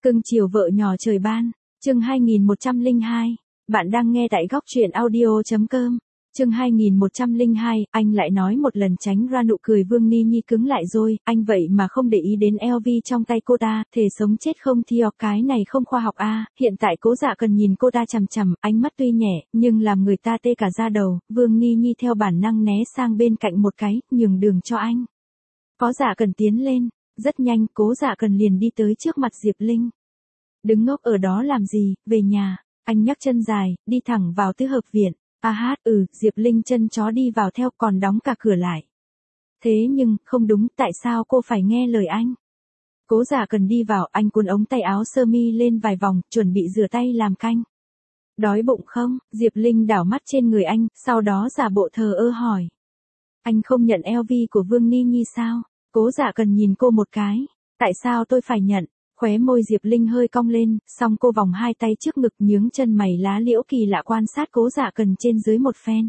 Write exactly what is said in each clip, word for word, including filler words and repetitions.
Cưng chiều vợ nhỏ trời ban, chương hai nghìn một trăm lẻ hai. Bạn đang nghe tại góc truyện audio chấm com. Chương hai nghìn một trăm lẻ hai, anh lại nói một lần tránh ra nụ cười Vương Ni Nhi cứng lại rồi, anh vậy mà không để ý đến eo vi trong tay cô ta, thề sống chết không Theo cái này không khoa học a. À. Hiện tại Cố Dạ Cần nhìn cô ta chằm chằm, ánh mắt tuy nhẹ, nhưng làm người ta tê cả da đầu. Vương Ni Nhi theo bản năng né sang bên cạnh một cái, nhường đường cho anh. Có Dạ Cần tiến lên, rất nhanh Cố Dạ Cần liền đi tới trước mặt Diệp Linh. Đứng ngốc ở đó làm gì, về nhà. Anh nhấc chân dài, đi thẳng vào tứ hợp viện. A hát, ừ, Diệp Linh chân chó đi vào theo còn đóng cả cửa lại. Thế nhưng, không đúng, tại sao cô phải nghe lời anh? Cố Dạ Cần đi vào, anh cuốn ống tay áo sơ mi lên vài vòng, chuẩn bị rửa tay làm canh. Đói bụng không? Diệp Linh đảo mắt trên người anh, sau đó giả bộ thờ ơ hỏi. Anh không nhận eo vi của Vương Ni Nhi sao? Cố Dạ Cần nhìn cô một cái. Tại sao tôi phải nhận? Khóe môi Diệp Linh hơi cong lên, xong cô vòng hai tay trước ngực nhướng chân mày lá liễu kỳ lạ quan sát Cố Dạ Cần trên dưới một phen.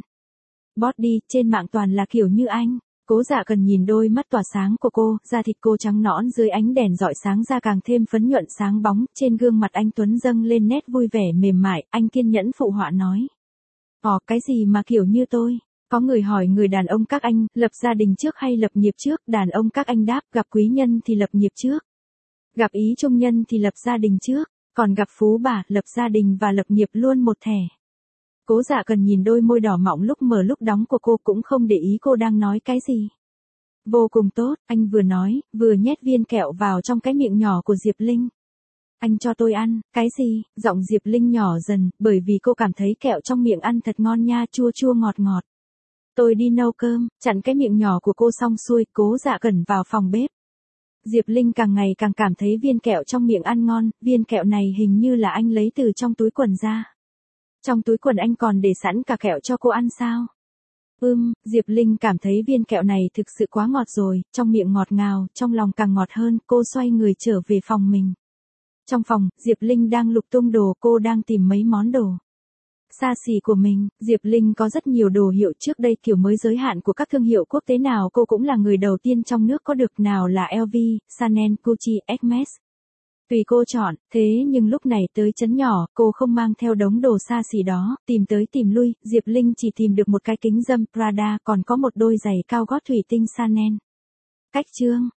Body, trên mạng toàn là kiểu như anh. Cố Dạ Cần nhìn đôi mắt tỏa sáng của cô, da thịt cô trắng nõn dưới ánh đèn rọi sáng ra càng thêm phấn nhuận sáng bóng, trên gương mặt anh tuấn dâng lên nét vui vẻ mềm mại, anh kiên nhẫn phụ họa nói. Ồ, cái gì mà kiểu như tôi? Có người hỏi người đàn ông các anh, lập gia đình trước hay lập nghiệp trước, đàn ông các anh đáp, gặp quý nhân thì lập nghiệp trước. Gặp ý trung nhân thì lập gia đình trước, còn gặp phú bà, lập gia đình và lập nghiệp luôn một thẻ. Cố Dạ Cần nhìn đôi môi đỏ mọng lúc mở lúc đóng của cô cũng không để ý cô đang nói cái gì. Vô cùng tốt, anh vừa nói, vừa nhét viên kẹo vào trong cái miệng nhỏ của Diệp Linh. Anh cho tôi ăn, cái gì? Giọng Diệp Linh nhỏ dần, bởi vì cô cảm thấy kẹo trong miệng ăn thật ngon nha, chua chua ngọt ngọt. Tôi đi nấu cơm, chặn cái miệng nhỏ của cô xong xuôi, Cố Dạ Cần vào phòng bếp. Diệp Linh càng ngày càng cảm thấy viên kẹo trong miệng ăn ngon, viên kẹo này hình như là anh lấy từ trong túi quần ra. Trong túi quần anh còn để sẵn cả kẹo cho cô ăn sao? Ừm, Diệp Linh cảm thấy viên kẹo này thực sự quá ngọt rồi, trong miệng ngọt ngào, trong lòng càng ngọt hơn, cô xoay người trở về phòng mình. Trong phòng, Diệp Linh đang lục tung đồ, cô đang tìm mấy món đồ xa xỉ của mình. Diệp Linh có rất nhiều đồ hiệu trước đây kiểu mới giới hạn của các thương hiệu quốc tế nào cô cũng là người đầu tiên trong nước có được, nào là lờ vê, Chanel, Gucci, Hermes. Tùy cô chọn, thế nhưng lúc này tới trấn nhỏ, cô không mang theo đống đồ xa xỉ đó, tìm tới tìm lui, Diệp Linh chỉ tìm được một cái kính râm Prada, còn có một đôi giày cao gót thủy tinh Chanel. Cách chương,